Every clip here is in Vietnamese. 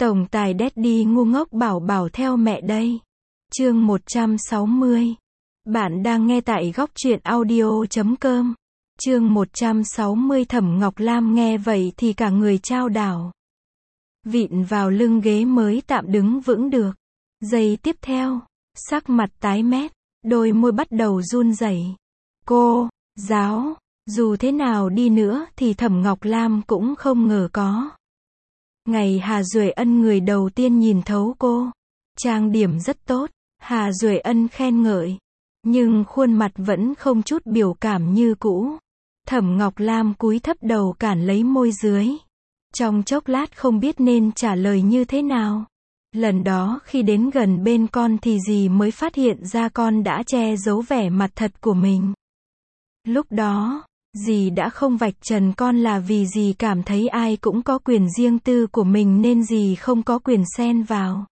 Tổng tài Daddy ngu ngốc bảo bảo theo mẹ đây. Chương 160. Bạn đang nghe tại góc truyện audio.com. Chương 160. Thẩm Ngọc Lam nghe vậy thì cả người chao đảo. Vịn vào lưng ghế mới tạm đứng vững được. Giây tiếp theo, sắc mặt tái mét, đôi môi bắt đầu run rẩy. Cô giáo, dù thế nào đi nữa thì Thẩm Ngọc Lam cũng không ngờ có ngày Hà Duệ Ân người đầu tiên nhìn thấu cô. Trang điểm rất tốt, Hà Duệ Ân khen ngợi, nhưng khuôn mặt vẫn không chút biểu cảm như cũ. Thẩm Ngọc Lam cúi thấp đầu cản lấy môi dưới. Trong chốc lát không biết nên trả lời như thế nào. Lần đó khi đến gần bên con thì dì mới phát hiện ra con đã che giấu vẻ mặt thật của mình. Lúc đó, dì đã không vạch trần con là vì dì cảm thấy ai cũng có quyền riêng tư của mình nên dì không có quyền xen vào.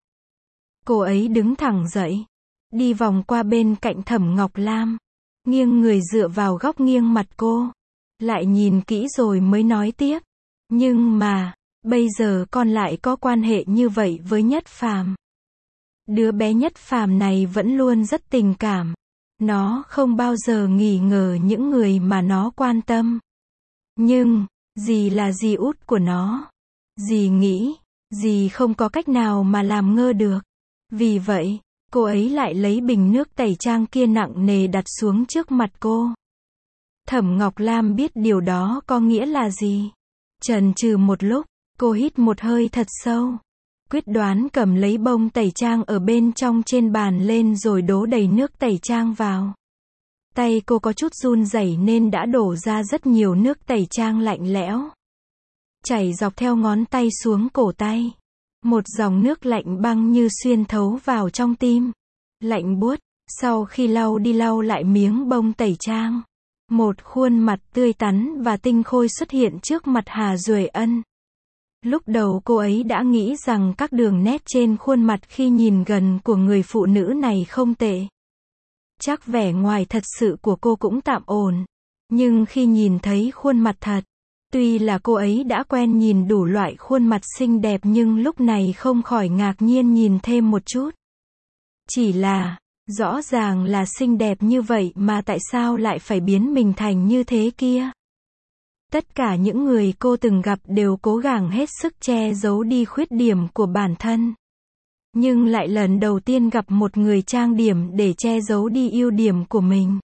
Cô ấy đứng thẳng dậy, đi vòng qua bên cạnh Thẩm Ngọc Lam, nghiêng người dựa vào góc nghiêng mặt cô, lại nhìn kỹ rồi mới nói tiếp. Nhưng mà, bây giờ con lại có quan hệ như vậy với Nhất Phàm. Đứa bé Nhất Phàm này vẫn luôn rất tình cảm. Nó không bao giờ nghi ngờ những người mà nó quan tâm. Nhưng, dì là dì út của nó. Dì nghĩ, dì không có cách nào mà làm ngơ được. Vì vậy, cô ấy lại lấy bình nước tẩy trang kia nặng nề đặt xuống trước mặt cô. Thẩm Ngọc Lam biết điều đó có nghĩa là gì. Chần chừ một lúc, cô hít một hơi thật sâu. Quyết đoán cầm lấy bông tẩy trang ở bên trong trên bàn lên rồi đổ đầy nước tẩy trang vào. Tay cô có chút run rẩy nên đã đổ ra rất nhiều nước tẩy trang lạnh lẽo. Chảy dọc theo ngón tay xuống cổ tay. Một dòng nước lạnh băng như xuyên thấu vào trong tim. Lạnh buốt, sau khi lau đi lau lại miếng bông tẩy trang. Một khuôn mặt tươi tắn và tinh khôi xuất hiện trước mặt Hà Duệ Ân. Lúc đầu cô ấy đã nghĩ rằng các đường nét trên khuôn mặt khi nhìn gần của người phụ nữ này không tệ. Chắc vẻ ngoài thật sự của cô cũng tạm ổn. Nhưng khi nhìn thấy khuôn mặt thật, tuy là cô ấy đã quen nhìn đủ loại khuôn mặt xinh đẹp nhưng lúc này không khỏi ngạc nhiên nhìn thêm một chút. Chỉ là, rõ ràng là xinh đẹp như vậy mà tại sao lại phải biến mình thành như thế kia? Tất cả những người cô từng gặp đều cố gắng hết sức che giấu đi khuyết điểm của bản thân. Nhưng lại lần đầu tiên gặp một người trang điểm để che giấu đi ưu điểm của mình.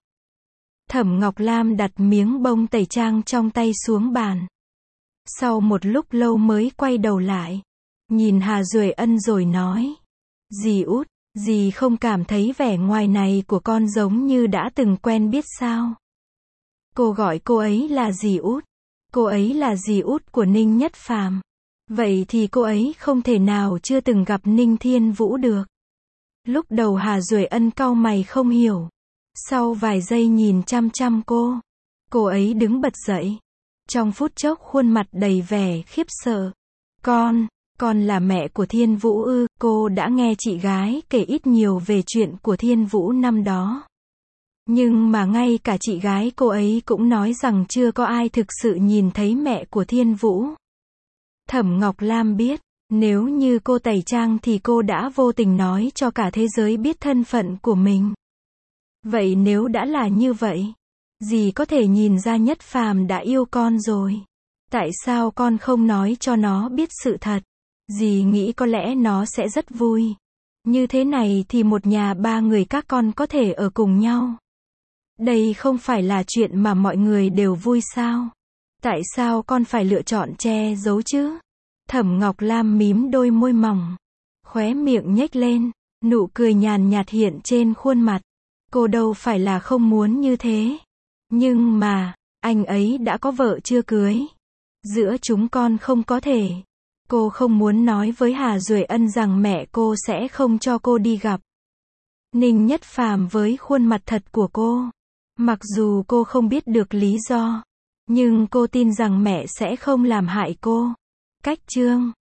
Thẩm Ngọc Lam đặt miếng bông tẩy trang trong tay xuống bàn. Sau một lúc lâu mới quay đầu lại. Nhìn Hà Duệ Ân rồi nói. Dì út, dì không cảm thấy vẻ ngoài này của con giống như đã từng quen biết sao? Cô gọi cô ấy là dì út. Cô ấy là dì út của Ninh Nhất Phàm. Vậy thì cô ấy không thể nào chưa từng gặp Ninh Thiên Vũ được. Lúc đầu Hà Duệ Ân cau mày không hiểu. Sau vài giây nhìn chăm chăm cô ấy đứng bật dậy. Trong phút chốc khuôn mặt đầy vẻ khiếp sợ. Con là mẹ của Thiên Vũ ư? Cô đã nghe chị gái kể ít nhiều về chuyện của Thiên Vũ năm đó. Nhưng mà ngay cả chị gái cô ấy cũng nói rằng chưa có ai thực sự nhìn thấy mẹ của Thiên Vũ. Thẩm Ngọc Lam biết, nếu như cô tẩy trang thì cô đã vô tình nói cho cả thế giới biết thân phận của mình. Vậy nếu đã là như vậy, dì có thể nhìn ra Nhất Phàm đã yêu con rồi. Tại sao con không nói cho nó biết sự thật? Dì nghĩ có lẽ nó sẽ rất vui. Như thế này thì một nhà ba người các con có thể ở cùng nhau. Đây không phải là chuyện mà mọi người đều vui sao? Tại sao con phải lựa chọn che giấu chứ? Thẩm Ngọc Lam mím đôi môi mỏng, khóe miệng nhếch lên, nụ cười nhàn nhạt hiện trên khuôn mặt. Cô đâu phải là không muốn như thế. Nhưng mà, anh ấy đã có vợ chưa cưới. Giữa chúng con không có thể. Cô không muốn nói với Hà Duệ Ân rằng mẹ cô sẽ không cho cô đi gặp Ninh Nhất Phàm với khuôn mặt thật của cô. Mặc dù cô không biết được lý do, nhưng cô tin rằng mẹ sẽ không làm hại cô. Cách chương